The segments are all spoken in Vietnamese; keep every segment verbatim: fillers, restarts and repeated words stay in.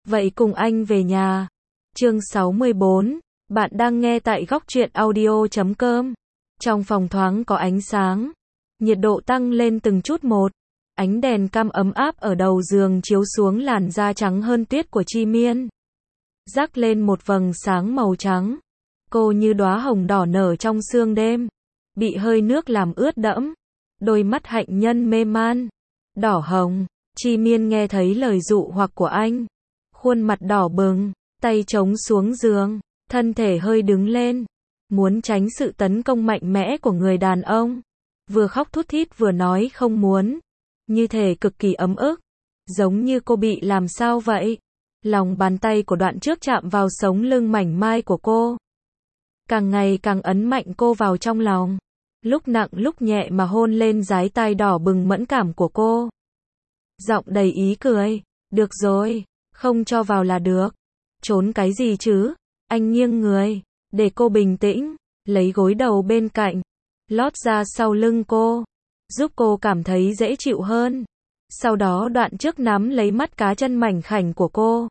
Vậy cùng anh về nhà. Chương sáu mươi bốn, bạn đang nghe tại góc truyện audio chấm com. Trong phòng thoáng có ánh sáng, nhiệt độ tăng lên từng chút một. Ánh đèn cam ấm áp ở đầu giường chiếu xuống làn da trắng hơn tuyết của Chi Miên. Rắc lên một vầng sáng màu trắng. Cô như đóa hồng đỏ nở trong sương đêm, bị hơi nước làm ướt đẫm. Đôi mắt hạnh nhân mê man, đỏ hồng. Chi Miên nghe thấy lời dụ hoặc của anh. Khuôn mặt đỏ bừng, tay chống xuống giường, thân thể hơi đứng lên. Muốn tránh sự tấn công mạnh mẽ của người đàn ông. Vừa khóc thút thít vừa nói không muốn. Như thể cực kỳ ấm ức. Giống như cô bị làm sao vậy? Lòng bàn tay của Đoạn Trước chạm vào sống lưng mảnh mai của cô. Càng ngày càng ấn mạnh cô vào trong lòng. Lúc nặng lúc nhẹ mà hôn lên dái tai đỏ bừng mẫn cảm của cô. Giọng đầy ý cười. Được rồi, không cho vào là được. Trốn cái gì chứ? Anh nghiêng người, để cô bình tĩnh, lấy gối đầu bên cạnh, lót ra sau lưng cô, giúp cô cảm thấy dễ chịu hơn. Sau đó Đoạn Trước nắm lấy mắt cá chân mảnh khảnh của cô,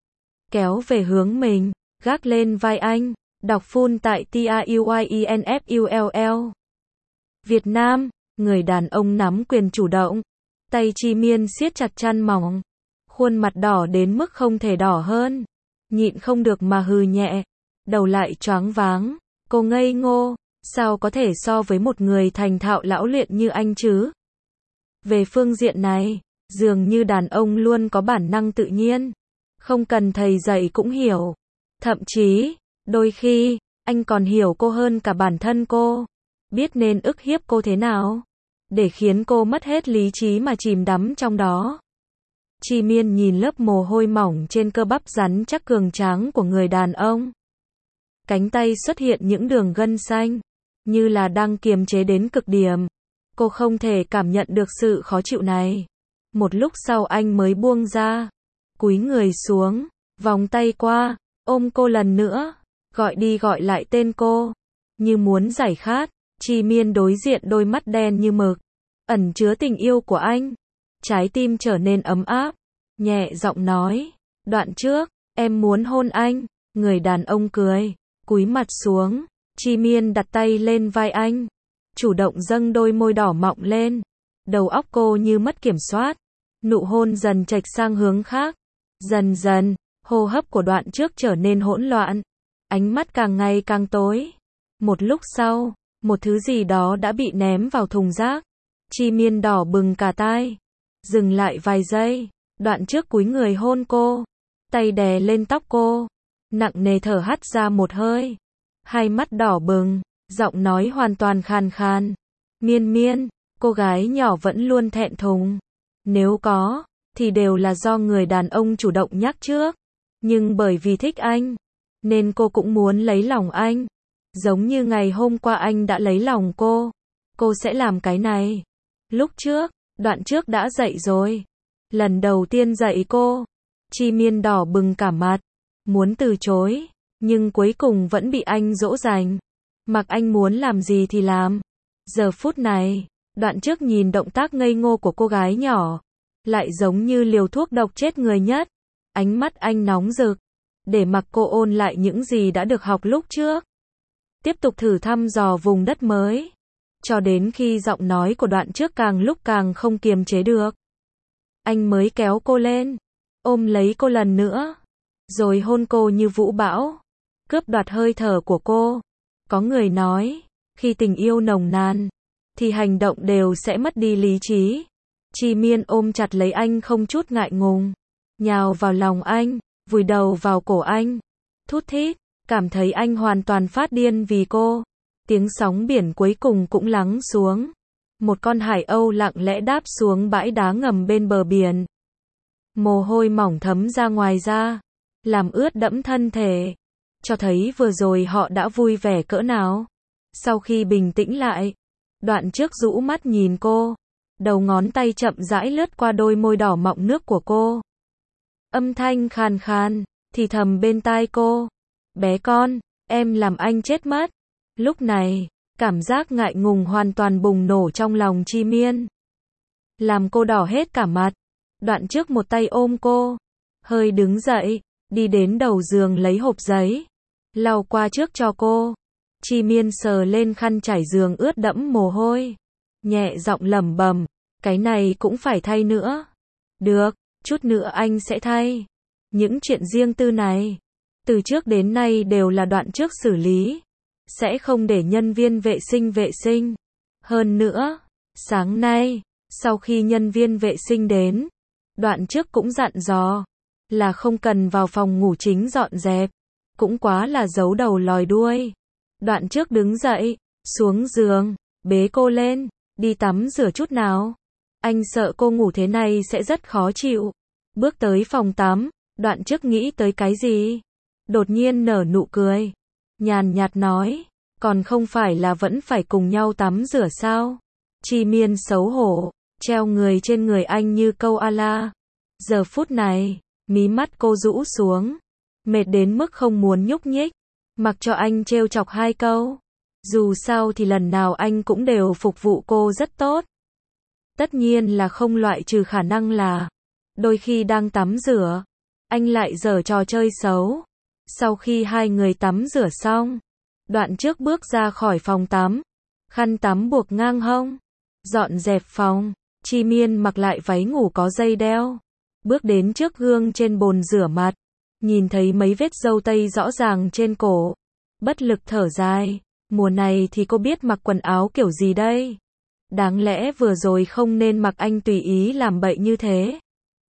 kéo về hướng mình, gác lên vai anh, đọc full tại T R U Y E N F U L L. Việt Nam, người đàn ông nắm quyền chủ động, tay Chi Miên siết chặt chăn mỏng, khuôn mặt đỏ đến mức không thể đỏ hơn, nhịn không được mà hừ nhẹ, đầu lại choáng váng, cô ngây ngô, sao có thể so với một người thành thạo lão luyện như anh chứ? Về phương diện này, dường như đàn ông luôn có bản năng tự nhiên, không cần thầy dạy cũng hiểu. Thậm chí, đôi khi, anh còn hiểu cô hơn cả bản thân cô, biết nên ức hiếp cô thế nào, để khiến cô mất hết lý trí mà chìm đắm trong đó. Chi Miên nhìn lớp mồ hôi mỏng trên cơ bắp rắn chắc cường tráng của người đàn ông. Cánh tay xuất hiện những đường gân xanh, như là đang kiềm chế đến cực điểm. Cô không thể cảm nhận được sự khó chịu này. Một lúc sau anh mới buông ra, cúi người xuống, vòng tay qua, ôm cô lần nữa, gọi đi gọi lại tên cô, như muốn giải khát. Chi Miên đối diện đôi mắt đen như mực, ẩn chứa tình yêu của anh. Trái tim trở nên ấm áp, nhẹ giọng nói, Đoạn Trước, em muốn hôn anh. Người đàn ông cười, cúi mặt xuống. Chi Miên đặt tay lên vai anh, chủ động dâng đôi môi đỏ mọng lên. Đầu óc cô như mất kiểm soát, nụ hôn dần chệch sang hướng khác. Dần dần, hô hấp của Đoạn Trước trở nên hỗn loạn, ánh mắt càng ngày càng tối. Một lúc sau, một thứ gì đó đã bị ném vào thùng rác. Chi Miên đỏ bừng cả tai, dừng lại vài giây. Đoạn Trước cúi người hôn cô, tay đè lên tóc cô, nặng nề thở hắt ra một hơi, hai mắt đỏ bừng, giọng nói hoàn toàn khàn khàn. Miên Miên, cô gái nhỏ vẫn luôn thẹn thùng. Nếu có, thì đều là do người đàn ông chủ động nhắc trước. Nhưng bởi vì thích anh, nên cô cũng muốn lấy lòng anh. Giống như ngày hôm qua anh đã lấy lòng cô, cô sẽ làm cái này. Lúc trước, Đoạn Trước đã dạy rồi. Lần đầu tiên dạy cô, Chi Miên đỏ bừng cả mặt, muốn từ chối, nhưng cuối cùng vẫn bị anh dỗ dành. Mặc anh muốn làm gì thì làm. Giờ phút này, Đoạn Trước nhìn động tác ngây ngô của cô gái nhỏ, lại giống như liều thuốc độc chết người nhất. Ánh mắt anh nóng rực, để mặc cô ôn lại những gì đã được học lúc trước. Tiếp tục thử thăm dò vùng đất mới, cho đến khi giọng nói của Đoạn Trước càng lúc càng không kiềm chế được. Anh mới kéo cô lên, ôm lấy cô lần nữa, rồi hôn cô như vũ bão, cướp đoạt hơi thở của cô. Có người nói, khi tình yêu nồng nàn, thì hành động đều sẽ mất đi lý trí. Chi Miên ôm chặt lấy anh không chút ngại ngùng, nhào vào lòng anh, vùi đầu vào cổ anh, thút thít, cảm thấy anh hoàn toàn phát điên vì cô. Tiếng sóng biển cuối cùng cũng lắng xuống. Một con hải âu lặng lẽ đáp xuống bãi đá ngầm bên bờ biển. Mồ hôi mỏng thấm ra ngoài da, làm ướt đẫm thân thể, cho thấy vừa rồi họ đã vui vẻ cỡ nào. Sau khi bình tĩnh lại, Đoạn Trước rũ mắt nhìn cô, đầu ngón tay chậm rãi lướt qua đôi môi đỏ mọng nước của cô. Âm thanh khàn khàn, thì thầm bên tai cô, bé con, em làm anh chết mất. Lúc này, cảm giác ngại ngùng hoàn toàn bùng nổ trong lòng Chi Miên, làm cô đỏ hết cả mặt. Đoạn Trước một tay ôm cô, hơi đứng dậy, đi đến đầu giường lấy hộp giấy, lau qua trước cho cô. Chi Miên sờ lên khăn trải giường ướt đẫm mồ hôi, nhẹ giọng lẩm bẩm, cái này cũng phải thay nữa. Được, chút nữa anh sẽ thay. Những chuyện riêng tư này, từ trước đến nay đều là Đoạn Trước xử lý, sẽ không để nhân viên vệ sinh vệ sinh. Hơn nữa, sáng nay, sau khi nhân viên vệ sinh đến, Đoạn Trước cũng dặn dò, là không cần vào phòng ngủ chính dọn dẹp, cũng quá là giấu đầu lòi đuôi. Đoạn Trước đứng dậy, xuống giường, bế cô lên, đi tắm rửa chút nào. Anh sợ cô ngủ thế này sẽ rất khó chịu. Bước tới phòng tắm, Đoạn Trước nghĩ tới cái gì? Đột nhiên nở nụ cười, nhàn nhạt nói, còn không phải là vẫn phải cùng nhau tắm rửa sao? Chi Miên xấu hổ, treo người trên người anh như câu a la. Giờ phút này, mí mắt cô rũ xuống, mệt đến mức không muốn nhúc nhích, mặc cho anh trêu chọc hai câu. Dù sao thì lần nào anh cũng đều phục vụ cô rất tốt. Tất nhiên là không loại trừ khả năng là, đôi khi đang tắm rửa, anh lại giở trò chơi xấu. Sau khi hai người tắm rửa xong, Đoạn Trước bước ra khỏi phòng tắm, khăn tắm buộc ngang hông, dọn dẹp phòng. Chi Miên mặc lại váy ngủ có dây đeo, bước đến trước gương trên bồn rửa mặt, nhìn thấy mấy vết râu tây rõ ràng trên cổ, bất lực thở dài, mùa này thì cô biết mặc quần áo kiểu gì đây? Đáng lẽ vừa rồi không nên mặc anh tùy ý làm bậy như thế.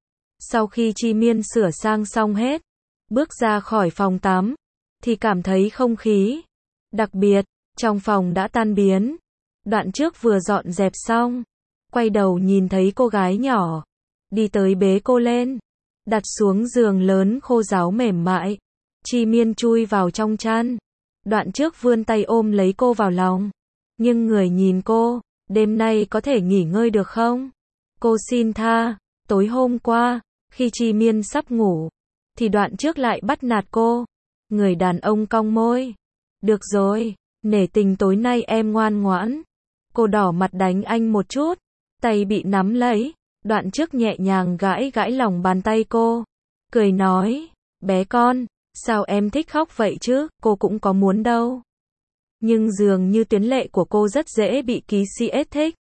Sau khi Chi Miên sửa sang xong hết, bước ra khỏi phòng tắm, thì cảm thấy không khí đặc biệt trong phòng đã tan biến. Đoạn Trước vừa dọn dẹp xong, quay đầu nhìn thấy cô gái nhỏ, đi tới bế cô lên, đặt xuống giường lớn khô ráo mềm mại. Chi Miên chui vào trong chăn, Đoạn Trước vươn tay ôm lấy cô vào lòng, nhưng người nhìn cô, đêm nay có thể nghỉ ngơi được không? Cô xin tha, tối hôm qua, khi Chi Miên sắp ngủ, thì Đoạn Trước lại bắt nạt cô. Người đàn ông cong môi, được rồi, nể tình tối nay em ngoan ngoãn. Cô đỏ mặt đánh anh một chút, tay bị nắm lấy, Đoạn Trước nhẹ nhàng gãi gãi lòng bàn tay cô, cười nói, bé con, sao em thích khóc vậy chứ, cô cũng có muốn đâu. Nhưng dường như tuyến lệ của cô rất dễ bị ký xê ét thích.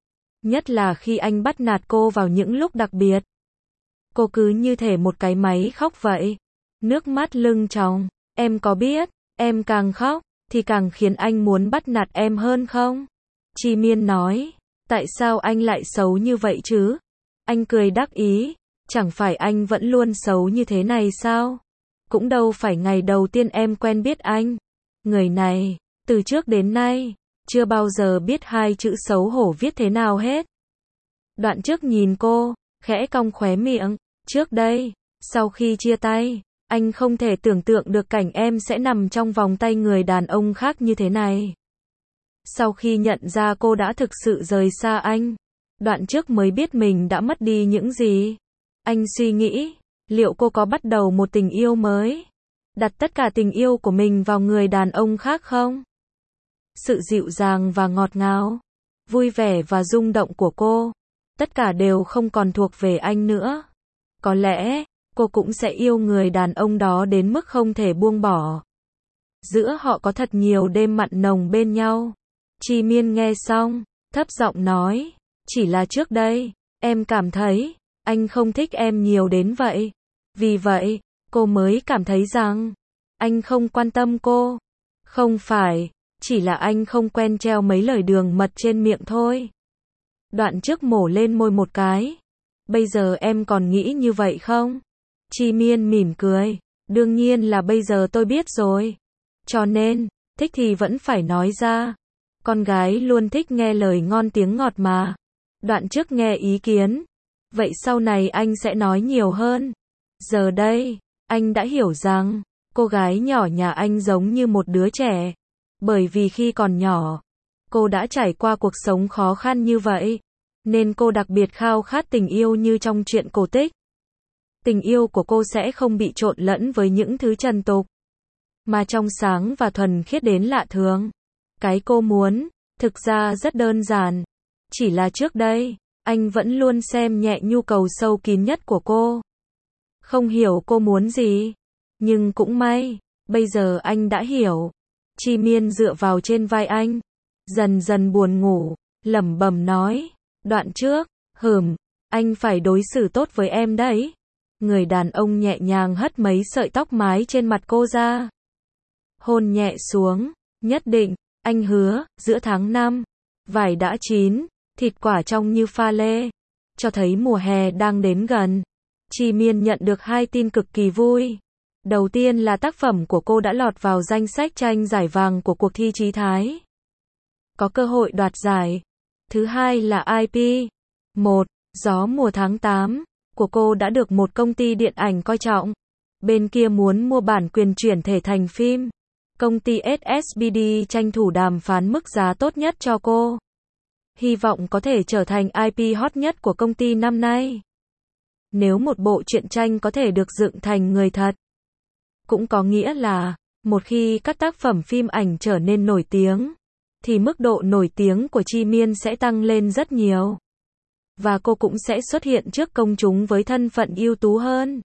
Nhất là khi anh bắt nạt cô vào những lúc đặc biệt. Cô cứ như thể một cái máy khóc vậy. Nước mắt lưng tròng, em có biết, em càng khóc, thì càng khiến anh muốn bắt nạt em hơn không? Chi Miên nói, tại sao anh lại xấu như vậy chứ? Anh cười đắc ý, chẳng phải anh vẫn luôn xấu như thế này sao? Cũng đâu phải ngày đầu tiên em quen biết anh. Người này, từ trước đến nay, chưa bao giờ biết hai chữ xấu hổ viết thế nào hết. Đoạn Trước nhìn cô, khẽ cong khóe miệng, trước đây, sau khi chia tay, anh không thể tưởng tượng được cảnh em sẽ nằm trong vòng tay người đàn ông khác như thế này. Sau khi nhận ra cô đã thực sự rời xa anh, Đoạn Trước mới biết mình đã mất đi những gì. Anh suy nghĩ, liệu cô có bắt đầu một tình yêu mới, đặt tất cả tình yêu của mình vào người đàn ông khác không? Sự dịu dàng và ngọt ngào, vui vẻ và rung động của cô, tất cả đều không còn thuộc về anh nữa. Có lẽ, cô cũng sẽ yêu người đàn ông đó đến mức không thể buông bỏ. Giữa họ có thật nhiều đêm mặn nồng bên nhau. Chi Miên nghe xong, thấp giọng nói, chỉ là trước đây, em cảm thấy, anh không thích em nhiều đến vậy. Vì vậy, cô mới cảm thấy rằng, anh không quan tâm cô. Không phải, chỉ là anh không quen treo mấy lời đường mật trên miệng thôi. Đoạn Trước mổ lên môi một cái. Bây giờ em còn nghĩ như vậy không? Chi Miên mỉm cười, đương nhiên là bây giờ tôi biết rồi. Cho nên, thích thì vẫn phải nói ra. Con gái luôn thích nghe lời ngon tiếng ngọt mà. Đoạn Trước nghe ý kiến. Vậy sau này anh sẽ nói nhiều hơn. Giờ đây, anh đã hiểu rằng, cô gái nhỏ nhà anh giống như một đứa trẻ. Bởi vì khi còn nhỏ, cô đã trải qua cuộc sống khó khăn như vậy, nên cô đặc biệt khao khát tình yêu như trong truyện cổ tích. Tình yêu của cô sẽ không bị trộn lẫn với những thứ trần tục, mà trong sáng và thuần khiết đến lạ thường. Cái cô muốn, thực ra rất đơn giản. Chỉ là trước đây, anh vẫn luôn xem nhẹ nhu cầu sâu kín nhất của cô. Không hiểu cô muốn gì. Nhưng cũng may, bây giờ anh đã hiểu. Chi Miên dựa vào trên vai anh, dần dần buồn ngủ, lẩm bẩm nói, đoạn trước, hừm, anh phải đối xử tốt với em đấy. Người đàn ông nhẹ nhàng hất mấy sợi tóc mái trên mặt cô ra. Hôn nhẹ xuống, nhất định, anh hứa, giữa tháng năm, vải đã chín, thịt quả trong như pha lê, cho thấy mùa hè đang đến gần. Chi Miên nhận được hai tin cực kỳ vui. Đầu tiên là tác phẩm của cô đã lọt vào danh sách tranh giải vàng của cuộc thi Trí Thái, có cơ hội đoạt giải. Thứ hai là i pê. Một, Gió mùa tháng tám, của cô đã được một công ty điện ảnh coi trọng. Bên kia muốn mua bản quyền chuyển thể thành phim. Công ty ét ét bê đê tranh thủ đàm phán mức giá tốt nhất cho cô. Hy vọng có thể trở thành i pê hot nhất của công ty năm nay. Nếu một bộ truyện tranh có thể được dựng thành người thật, cũng có nghĩa là, một khi các tác phẩm phim ảnh trở nên nổi tiếng, thì mức độ nổi tiếng của Chi Miên sẽ tăng lên rất nhiều. Và cô cũng sẽ xuất hiện trước công chúng với thân phận ưu tú hơn.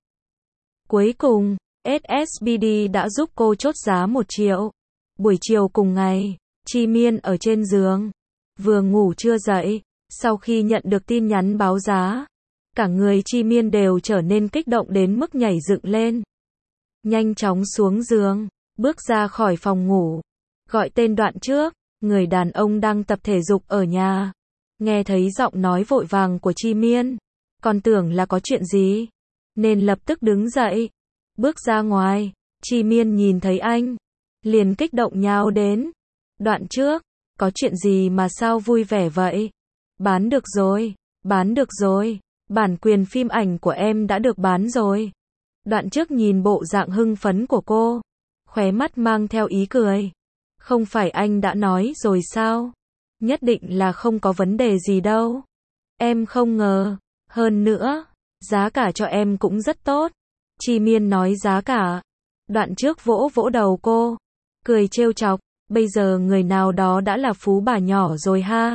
Cuối cùng, ét ét bê đê đã giúp cô chốt giá một triệu. Buổi chiều cùng ngày, Chi Miên ở trên giường, vừa ngủ chưa dậy, sau khi nhận được tin nhắn báo giá, cả người Chi Miên đều trở nên kích động đến mức nhảy dựng lên. Nhanh chóng xuống giường, bước ra khỏi phòng ngủ, gọi tên Đoạn Trước, người đàn ông đang tập thể dục ở nhà. Nghe thấy giọng nói vội vàng của Chi Miên, còn tưởng là có chuyện gì, nên lập tức đứng dậy, bước ra ngoài. Chi Miên nhìn thấy anh, liền kích động nhào đến. Đoạn Trước, có chuyện gì mà sao vui vẻ vậy? Bán được rồi, bán được rồi, bản quyền phim ảnh của em đã được bán rồi. Đoạn Trước nhìn bộ dạng hưng phấn của cô, khóe mắt mang theo ý cười. Không phải anh đã nói rồi sao? Nhất định là không có vấn đề gì đâu. Em không ngờ. Hơn nữa, giá cả cho em cũng rất tốt. Chi Miên nói giá cả. Đoạn Trước vỗ vỗ đầu cô, cười trêu chọc. Bây giờ người nào đó đã là phú bà nhỏ rồi ha.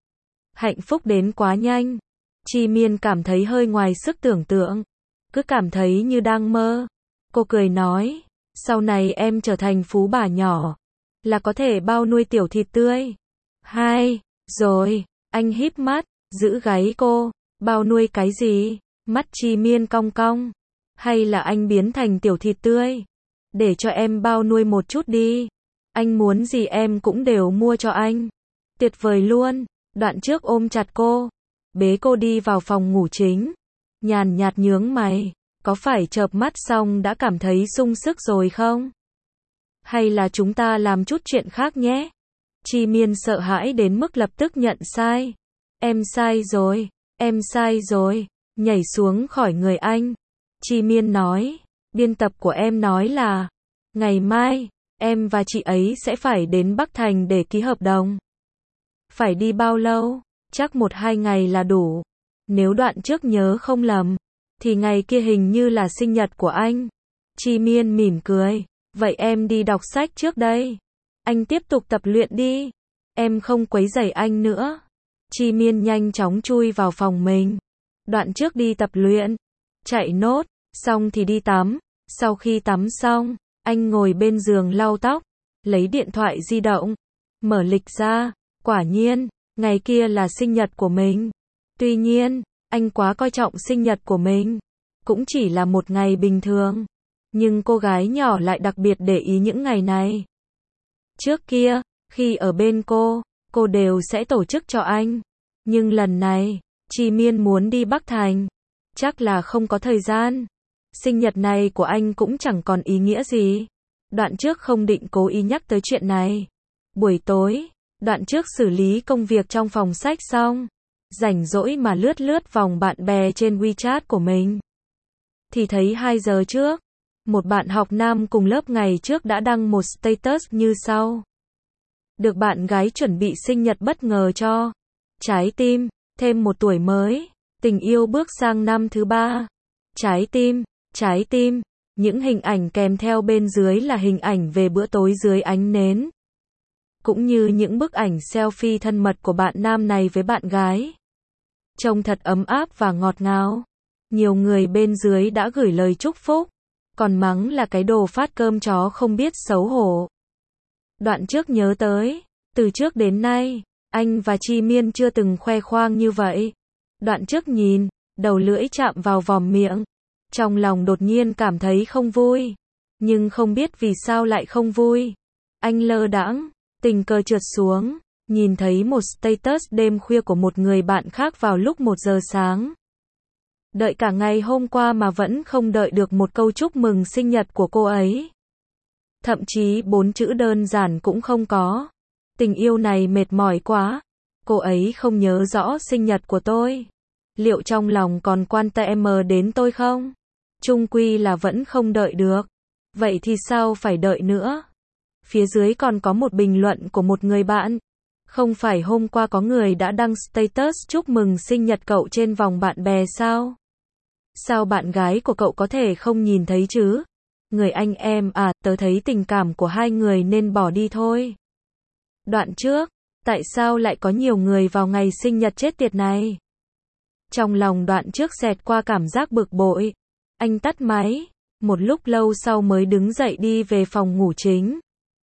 Hạnh phúc đến quá nhanh. Chi Miên cảm thấy hơi ngoài sức tưởng tượng. Cứ cảm thấy như đang mơ. Cô cười nói, sau này em trở thành phú bà nhỏ, là có thể bao nuôi tiểu thịt tươi. Hai, rồi, anh híp mắt, giữ gáy cô, bao nuôi cái gì? Mắt Chi Miên cong cong. Hay là anh biến thành tiểu thịt tươi? Để cho em bao nuôi một chút đi. Anh muốn gì em cũng đều mua cho anh. Tuyệt vời luôn. Đoạn Trước ôm chặt cô, bế cô đi vào phòng ngủ chính. Nhàn nhạt nhướng mày, có phải chợp mắt xong đã cảm thấy sung sức rồi không? Hay là chúng ta làm chút chuyện khác nhé? Chi Miên sợ hãi đến mức lập tức nhận sai. Em sai rồi, em sai rồi, nhảy xuống khỏi người anh. Chi Miên nói, biên tập của em nói là, ngày mai, em và chị ấy sẽ phải đến Bắc Thành để ký hợp đồng. Phải đi bao lâu? Chắc một hai ngày là đủ. Nếu Đoạn Trước nhớ không lầm, thì ngày kia hình như là sinh nhật của anh. Chi Miên mỉm cười, vậy em đi đọc sách trước đây. Anh tiếp tục tập luyện đi. Em không quấy rầy anh nữa. Chi Miên nhanh chóng chui vào phòng mình. Đoạn Trước đi tập luyện, chạy nốt, xong thì đi tắm. Sau khi tắm xong, anh ngồi bên giường lau tóc, lấy điện thoại di động, mở lịch ra. Quả nhiên, ngày kia là sinh nhật của mình. Tuy nhiên, anh quá coi trọng sinh nhật của mình. Cũng chỉ là một ngày bình thường. Nhưng cô gái nhỏ lại đặc biệt để ý những ngày này. Trước kia, khi ở bên cô, cô đều sẽ tổ chức cho anh. Nhưng lần này, Chi Miên muốn đi Bắc Thành. Chắc là không có thời gian. Sinh nhật này của anh cũng chẳng còn ý nghĩa gì. Đoạn Trước không định cố ý nhắc tới chuyện này. Buổi tối, Đoạn Trước xử lý công việc trong phòng sách xong, rảnh rỗi mà lướt lướt vòng bạn bè trên WeChat của mình. Thì thấy hai giờ trước, một bạn học nam cùng lớp ngày trước đã đăng một status như sau. Được bạn gái chuẩn bị sinh nhật bất ngờ cho. Trái tim, thêm một tuổi mới. Tình yêu bước sang năm thứ ba. Trái tim, trái tim. Những hình ảnh kèm theo bên dưới là hình ảnh về bữa tối dưới ánh nến. Cũng như những bức ảnh selfie thân mật của bạn nam này với bạn gái. Trông thật ấm áp và ngọt ngào. Nhiều người bên dưới đã gửi lời chúc phúc, còn mắng là cái đồ phát cơm chó không biết xấu hổ. Đoạn trước nhớ tới, từ trước đến nay, anh và Chi Miên chưa từng khoe khoang như vậy. Đoạn trước nhìn, đầu lưỡi chạm vào vòm miệng. Trong lòng đột nhiên cảm thấy không vui. Nhưng không biết vì sao lại không vui. Anh lơ đãng, tình cờ trượt xuống, nhìn thấy một status đêm khuya của một người bạn khác vào lúc một giờ sáng. Đợi cả ngày hôm qua mà vẫn không đợi được một câu chúc mừng sinh nhật của cô ấy. Thậm chí bốn chữ đơn giản cũng không có. Tình yêu này mệt mỏi quá. Cô ấy không nhớ rõ sinh nhật của tôi. Liệu trong lòng còn quan tâm đến tôi không? Chung quy là vẫn không đợi được. Vậy thì sao phải đợi nữa? Phía dưới còn có một bình luận của một người bạn. Không phải hôm qua có người đã đăng status chúc mừng sinh nhật cậu trên vòng bạn bè sao? Sao bạn gái của cậu có thể không nhìn thấy chứ? Người anh em à, tớ thấy tình cảm của hai người nên bỏ đi thôi. Đoạn trước, tại sao lại có nhiều người vào ngày sinh nhật chết tiệt này? Trong lòng đoạn trước xẹt qua cảm giác bực bội. Anh tắt máy, một lúc lâu sau mới đứng dậy đi về phòng ngủ chính.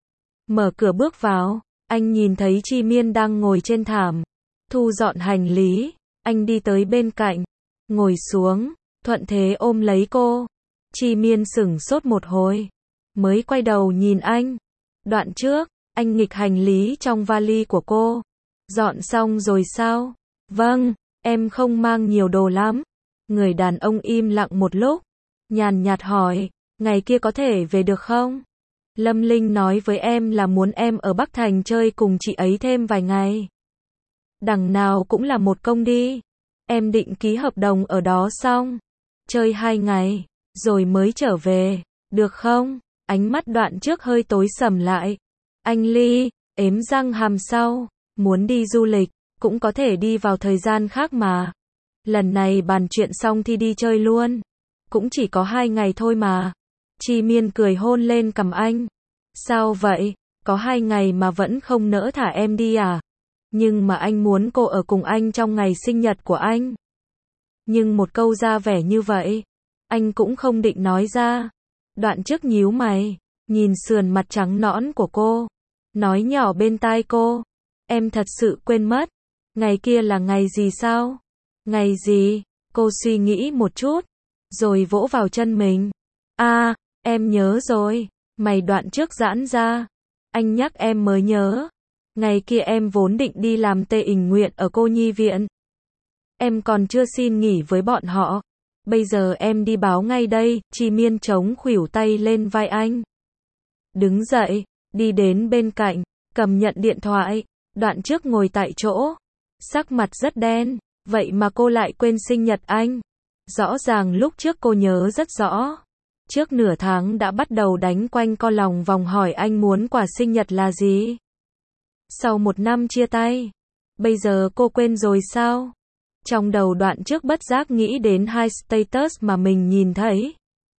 Mở cửa bước vào, anh nhìn thấy Chi Miên đang ngồi trên thảm, thu dọn hành lý. Anh đi tới bên cạnh, ngồi xuống, thuận thế ôm lấy cô. Chi Miên sửng sốt một hồi, mới quay đầu nhìn anh. Đoạn trước, anh nghịch hành lý trong vali của cô. Dọn xong rồi sao? Vâng, em không mang nhiều đồ lắm. Người đàn ông im lặng một lúc, nhàn nhạt hỏi, ngày kia có thể về được không? Lâm Linh nói với em là muốn em ở Bắc Thành chơi cùng chị ấy thêm vài ngày. Đằng nào cũng là một công đi. Em định ký hợp đồng ở đó xong, chơi hai ngày, rồi mới trở về, được không? Ánh mắt đoạn trước hơi tối sầm lại. Anh Ly, ếm răng hàm sau, muốn đi du lịch, cũng có thể đi vào thời gian khác mà. Lần này bàn chuyện xong thì đi chơi luôn. Cũng chỉ có hai ngày thôi mà. Chi Miên cười hôn lên cằm anh. Sao vậy? Có hai ngày mà vẫn không nỡ thả em đi à? Nhưng mà anh muốn cô ở cùng anh trong ngày sinh nhật của anh. Nhưng một câu ra vẻ như vậy, anh cũng không định nói ra. Đoạn trước nhíu mày, nhìn sườn mặt trắng nõn của cô, nói nhỏ bên tai cô, em thật sự quên mất. Ngày kia là ngày gì sao? Ngày gì? Cô suy nghĩ một chút, rồi vỗ vào chân mình. À, em nhớ rồi. Mày đoạn trước giãn ra. Anh nhắc em mới nhớ. Ngày kia em vốn định đi làm tê tình nguyện ở cô nhi viện. Em còn chưa xin nghỉ với bọn họ. Bây giờ em đi báo ngay đây. Chi Miên chống khuỷu tay lên vai anh. Đứng dậy, đi đến bên cạnh, cầm nhận điện thoại. Đoạn trước ngồi tại chỗ, sắc mặt rất đen. Vậy mà cô lại quên sinh nhật anh. Rõ ràng lúc trước cô nhớ rất rõ. Trước nửa tháng đã bắt đầu đánh quanh co lòng vòng hỏi anh muốn quà sinh nhật là gì. Sau một năm chia tay, bây giờ cô quên rồi sao? Trong đầu đoạn trước bất giác nghĩ đến hai status mà mình nhìn thấy.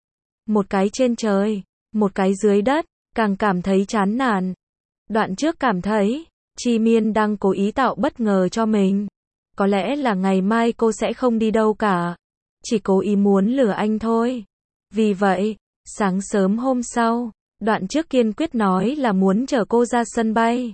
Một cái trên trời, một cái dưới đất, càng cảm thấy chán nản. Đoạn trước cảm thấy, Chi Miên đang cố ý tạo bất ngờ cho mình. Có lẽ là ngày mai cô sẽ không đi đâu cả. Chỉ cố ý muốn lừa anh thôi. Vì vậy, sáng sớm hôm sau, đoạn trước kiên quyết nói là muốn chở cô ra sân bay.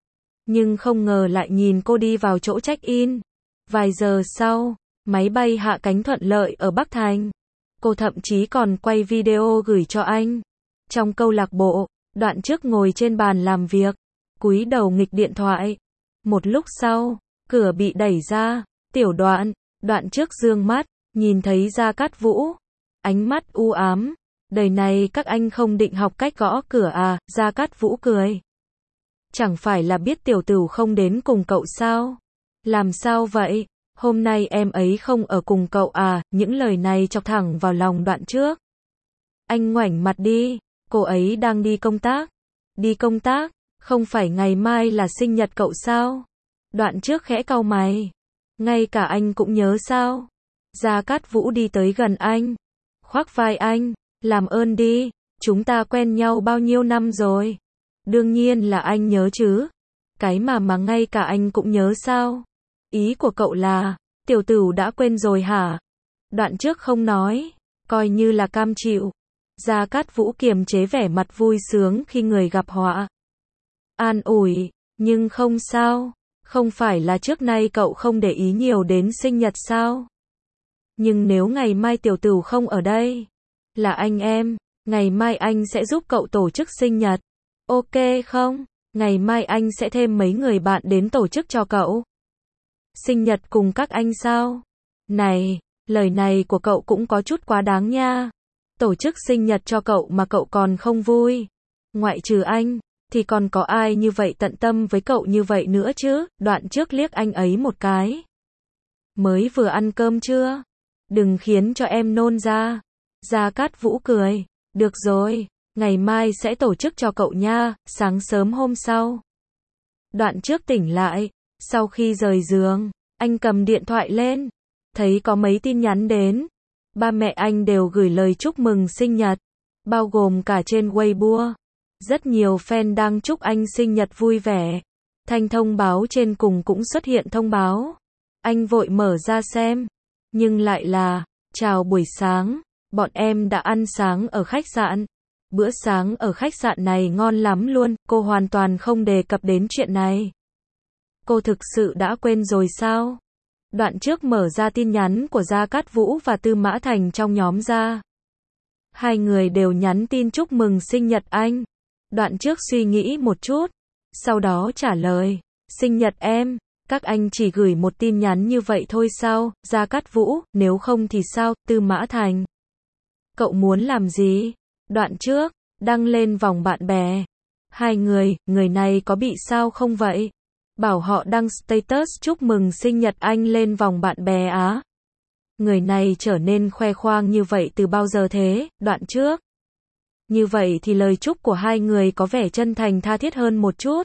Nhưng không ngờ lại nhìn cô đi vào chỗ check-in. Vài giờ sau, máy bay hạ cánh thuận lợi ở Bắc Thành. Cô thậm chí còn quay video gửi cho anh. Trong câu lạc bộ, đoạn trước ngồi trên bàn làm việc, cúi đầu nghịch điện thoại. Một lúc sau, cửa bị đẩy ra, Tiểu Đoạn, đoạn trước dương mắt, nhìn thấy Gia Cát Vũ. Ánh mắt u ám, đời này các anh không định học cách gõ cửa à? Gia Cát Vũ cười. Chẳng phải là biết tiểu tửu không đến cùng cậu sao? Làm sao vậy? Hôm nay em ấy không ở cùng cậu à? Những lời này chọc thẳng vào lòng đoạn trước. Anh ngoảnh mặt đi, cô ấy đang đi công tác. Đi công tác, không phải ngày mai là sinh nhật cậu sao? Đoạn trước khẽ cau mày. Ngay cả anh cũng nhớ sao? Gia Cát Vũ đi tới gần anh, khoác vai anh, làm ơn đi, chúng ta quen nhau bao nhiêu năm rồi? Đương nhiên là anh nhớ chứ. Cái mà mà ngay cả anh cũng nhớ sao? Ý của cậu là, tiểu tửu đã quên rồi hả? Đoạn trước không nói, coi như là cam chịu. Gia Cát Vũ kiềm chế vẻ mặt vui sướng khi người gặp họa. An ủi, nhưng không sao, không phải là trước nay cậu không để ý nhiều đến sinh nhật sao? Nhưng nếu ngày mai tiểu tửu không ở đây, là anh em, ngày mai anh sẽ giúp cậu tổ chức sinh nhật. Ok không? Ngày mai anh sẽ thêm mấy người bạn đến tổ chức cho cậu. Sinh nhật cùng các anh sao? Này, lời này của cậu cũng có chút quá đáng nha. Tổ chức sinh nhật cho cậu mà cậu còn không vui. Ngoại trừ anh, thì còn có ai như vậy tận tâm với cậu như vậy nữa chứ? Đoạn trước liếc anh ấy một cái. Mới vừa ăn cơm chưa? Đừng khiến cho em nôn ra. Gia Cát Vũ cười. Được rồi, ngày mai sẽ tổ chức cho cậu nha, sáng sớm hôm sau. Đoạn trước tỉnh lại, sau khi rời giường, anh cầm điện thoại lên, thấy có mấy tin nhắn đến. Ba mẹ anh đều gửi lời chúc mừng sinh nhật, bao gồm cả trên Weibo. Rất nhiều fan đang chúc anh sinh nhật vui vẻ. Thanh thông báo trên cùng cũng xuất hiện thông báo. Anh vội mở ra xem, nhưng lại là, chào buổi sáng, bọn em đã ăn sáng ở khách sạn. Bữa sáng ở khách sạn này ngon lắm luôn, cô hoàn toàn không đề cập đến chuyện này. Cô thực sự đã quên rồi sao? Đoạn trước mở ra tin nhắn của Gia Cát Vũ và Tư Mã Thành trong nhóm ra. Hai người đều nhắn tin chúc mừng sinh nhật anh. Đoạn trước suy nghĩ một chút, sau đó trả lời, sinh nhật em, các anh chỉ gửi một tin nhắn như vậy thôi sao? Gia Cát Vũ, nếu không thì sao? Tư Mã Thành, cậu muốn làm gì? Đoạn trước, đăng lên vòng bạn bè. Hai người, người này có bị sao không vậy? Bảo họ đăng status chúc mừng sinh nhật anh lên vòng bạn bè á. Người này trở nên khoe khoang như vậy từ bao giờ thế? Đoạn trước. Như vậy thì lời chúc của hai người có vẻ chân thành tha thiết hơn một chút.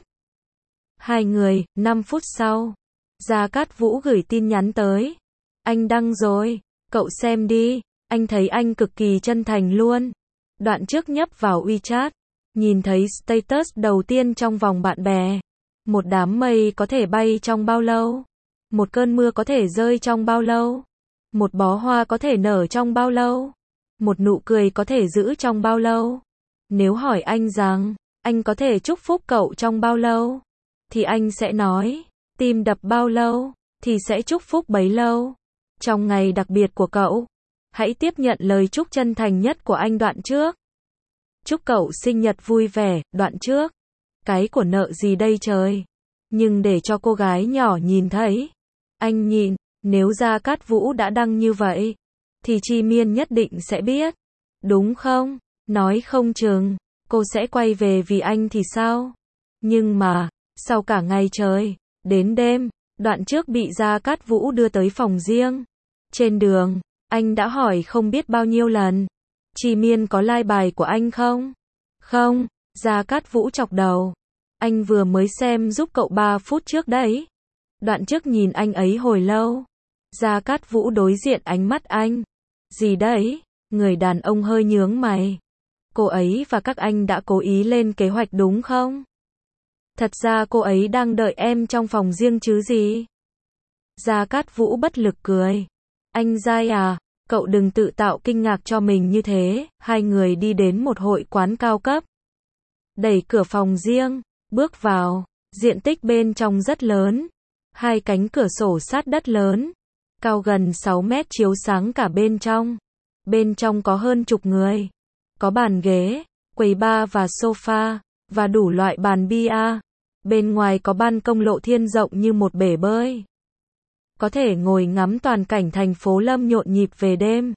Hai người, năm phút sau, Gia Cát Vũ gửi tin nhắn tới. Anh đăng rồi, cậu xem đi, anh thấy anh cực kỳ chân thành luôn. Đoạn trước nhấp vào WeChat, nhìn thấy status đầu tiên trong vòng bạn bè. Một đám mây có thể bay trong bao lâu? Một cơn mưa có thể rơi trong bao lâu? Một bó hoa có thể nở trong bao lâu? Một nụ cười có thể giữ trong bao lâu? Nếu hỏi anh rằng, anh có thể chúc phúc cậu trong bao lâu? Thì anh sẽ nói, tim đập bao lâu, thì sẽ chúc phúc bấy lâu. Trong ngày đặc biệt của cậu, hãy tiếp nhận lời chúc chân thành nhất của anh. Đoạn trước. Chúc cậu sinh nhật vui vẻ. Đoạn trước. Cái của nợ gì đây trời? Nhưng để cho cô gái nhỏ nhìn thấy. Anh nhìn, nếu Gia Cát Vũ đã đăng như vậy, thì Chi Miên nhất định sẽ biết. Đúng không? Nói không chừng, cô sẽ quay về vì anh thì sao? Nhưng mà, sau cả ngày trời, đến đêm, đoạn trước bị Gia Cát Vũ đưa tới phòng riêng. Trên đường, anh đã hỏi không biết bao nhiêu lần. Chi Miên có like bài của anh không? Không, Gia Cát Vũ chọc đầu. Anh vừa mới xem giúp cậu ba phút trước đấy. Đoạn trước nhìn anh ấy hồi lâu. Gia Cát Vũ đối diện ánh mắt anh. Gì đấy? Người đàn ông hơi nhướng mày. Cô ấy và các anh đã cố ý lên kế hoạch đúng không? Thật ra cô ấy đang đợi em trong phòng riêng chứ gì? Gia Cát Vũ bất lực cười. Anh Giai à, cậu đừng tự tạo kinh ngạc cho mình như thế. Hai người đi đến một hội quán cao cấp. Đẩy cửa phòng riêng, bước vào, diện tích bên trong rất lớn. Hai cánh cửa sổ sát đất lớn, cao gần sáu mét chiếu sáng cả bên trong. Bên trong có hơn chục người. Có bàn ghế, quầy bar và sofa, và đủ loại bàn bia. Bên ngoài có ban công lộ thiên rộng như một bể bơi. Có thể ngồi ngắm toàn cảnh thành phố Lâm nhộn nhịp về đêm.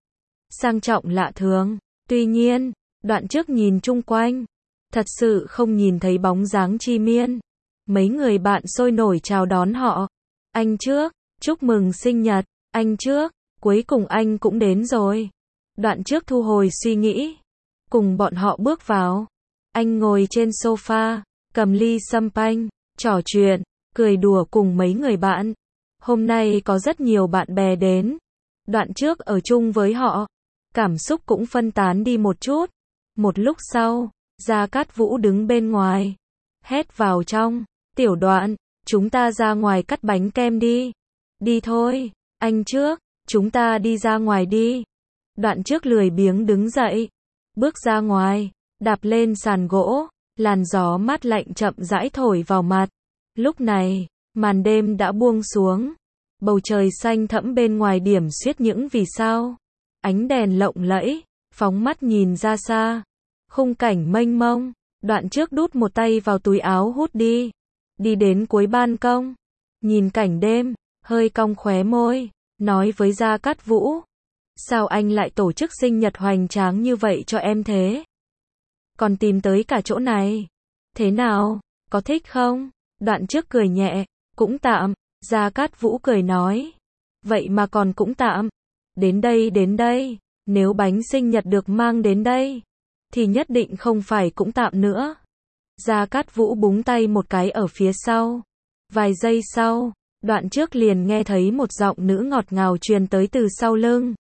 Sang trọng lạ thường. Tuy nhiên, đoạn trước nhìn chung quanh, thật sự không nhìn thấy bóng dáng Chi Miên. Mấy người bạn sôi nổi chào đón họ. Anh trước, chúc mừng sinh nhật. Anh trước, cuối cùng anh cũng đến rồi. Đoạn trước thu hồi suy nghĩ, cùng bọn họ bước vào. Anh ngồi trên sofa, cầm ly champagne, trò chuyện, cười đùa cùng mấy người bạn. Hôm nay có rất nhiều bạn bè đến. Đoạn trước ở chung với họ, cảm xúc cũng phân tán đi một chút. Một lúc sau, Gia Cát Vũ đứng bên ngoài, hét vào trong. Tiểu Đoạn, chúng ta ra ngoài cắt bánh kem đi. Đi thôi, anh trước. chúng ta đi ra ngoài đi. Đoạn trước lười biếng đứng dậy, bước ra ngoài, đạp lên sàn gỗ, làn gió mát lạnh chậm rãi thổi vào mặt. Lúc này, màn đêm đã buông xuống, bầu trời xanh thẫm bên ngoài điểm xuyết những vì sao. Ánh đèn lộng lẫy, phóng mắt nhìn ra xa, khung cảnh mênh mông. Đoạn trước đút một tay vào túi áo hút đi, đi đến cuối ban công, nhìn cảnh đêm, hơi cong khóe môi, nói với Gia Cát Vũ, sao anh lại tổ chức sinh nhật hoành tráng như vậy cho em thế? Còn tìm tới cả chỗ này, thế nào, có thích không? Đoạn trước cười nhẹ, cũng tạm. Gia Cát Vũ cười nói, vậy mà còn cũng tạm, đến đây đến đây, nếu bánh sinh nhật được mang đến đây, thì nhất định không phải cũng tạm nữa. Gia Cát Vũ búng tay một cái ở phía sau. Vài giây sau, đoạn trước liền nghe thấy một giọng nữ ngọt ngào truyền tới từ sau lưng.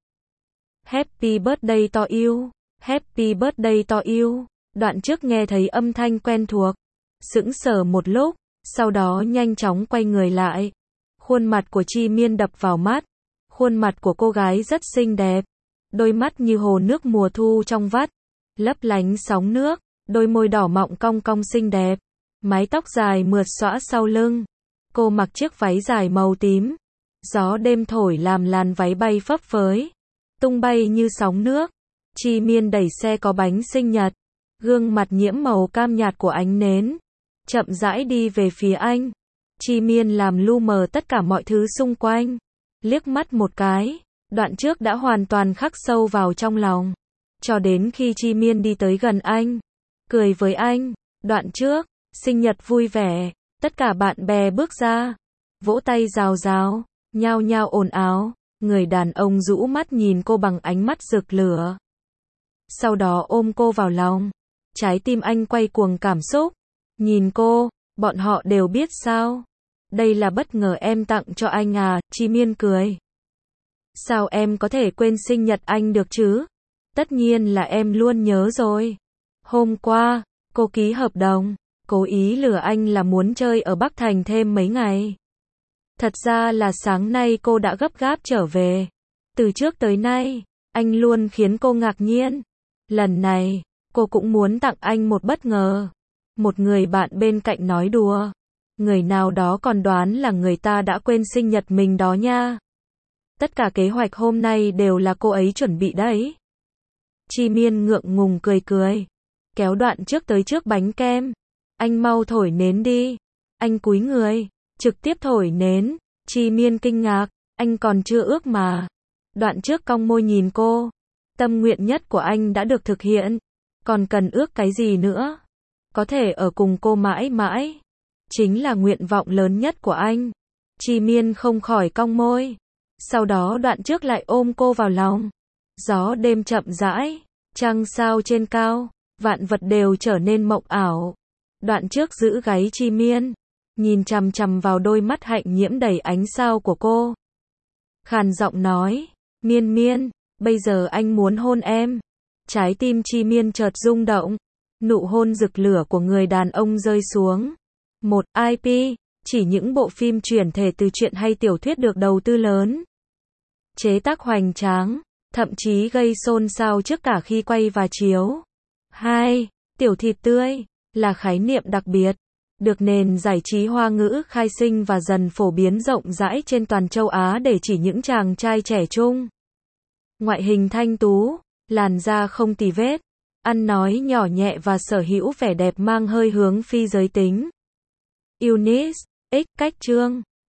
Happy birthday to you, happy birthday to you. Đoạn trước nghe thấy âm thanh quen thuộc, sững sờ một lúc, sau đó nhanh chóng quay người lại. Khuôn mặt của Chi Miên đập vào mắt, khuôn mặt của cô gái rất xinh đẹp, đôi mắt như hồ nước mùa thu trong vắt, lấp lánh sóng nước, đôi môi đỏ mọng cong cong xinh đẹp, mái tóc dài mượt xõa sau lưng. Cô mặc chiếc váy dài màu tím, gió đêm thổi làm làn váy bay phấp phới, tung bay như sóng nước. Chi Miên đẩy xe có bánh sinh nhật, gương mặt nhiễm màu cam nhạt của ánh nến, chậm rãi đi về phía anh. Chi Miên làm lu mờ tất cả mọi thứ xung quanh, liếc mắt một cái, đoạn trước đã hoàn toàn khắc sâu vào trong lòng. Cho đến khi Chi Miên đi tới gần anh, cười với anh, đoạn trước, sinh nhật vui vẻ, tất cả bạn bè bước ra, vỗ tay rào rào, nhao nhao ồn ào, người đàn ông rũ mắt nhìn cô bằng ánh mắt rực lửa. Sau đó ôm cô vào lòng, trái tim anh quay cuồng cảm xúc, nhìn cô, bọn họ đều biết sao. Đây là bất ngờ em tặng cho anh à, Chi Miên cười. Sao em có thể quên sinh nhật anh được chứ? Tất nhiên là em luôn nhớ rồi. Hôm qua, cô ký hợp đồng, cố ý lừa anh là muốn chơi ở Bắc Thành thêm mấy ngày. Thật ra là sáng nay cô đã gấp gáp trở về. Từ trước tới nay, anh luôn khiến cô ngạc nhiên. Lần này, cô cũng muốn tặng anh một bất ngờ. Một người bạn bên cạnh nói đùa. Người nào đó còn đoán là người ta đã quên sinh nhật mình đó nha. Tất cả kế hoạch hôm nay đều là cô ấy chuẩn bị đấy. Chi Miên ngượng ngùng cười cười, kéo đoạn trước tới trước bánh kem. Anh mau thổi nến đi. Anh cúi người, trực tiếp thổi nến. Chi Miên kinh ngạc, anh còn chưa ước mà. Đoạn trước cong môi nhìn cô. Tâm nguyện nhất của anh đã được thực hiện. Còn cần ước cái gì nữa? Có thể ở cùng cô mãi mãi. Chính là nguyện vọng lớn nhất của anh. Chi Miên không khỏi cong môi. Sau đó đoạn trước lại ôm cô vào lòng. Gió đêm chậm rãi, trăng sao trên cao, vạn vật đều trở nên mộng ảo. Đoạn trước giữ gáy Chi Miên, nhìn chằm chằm vào đôi mắt hạnh nhiễm đầy ánh sao của cô. Khàn giọng nói, Miên Miên, bây giờ anh muốn hôn em. Trái tim Chi Miên chợt rung động, nụ hôn rực lửa của người đàn ông rơi xuống. Một i pê, chỉ những bộ phim chuyển thể từ truyện hay tiểu thuyết được đầu tư lớn, chế tác hoành tráng, thậm chí gây xôn xao trước cả khi quay và chiếu. Hai, tiểu thịt tươi là khái niệm đặc biệt, được nền giải trí Hoa ngữ khai sinh và dần phổ biến rộng rãi trên toàn châu Á để chỉ những chàng trai trẻ trung. Ngoại hình thanh tú, làn da không tì vết, ăn nói nhỏ nhẹ và sở hữu vẻ đẹp mang hơi hướng phi giới tính. Eunice, X cách trương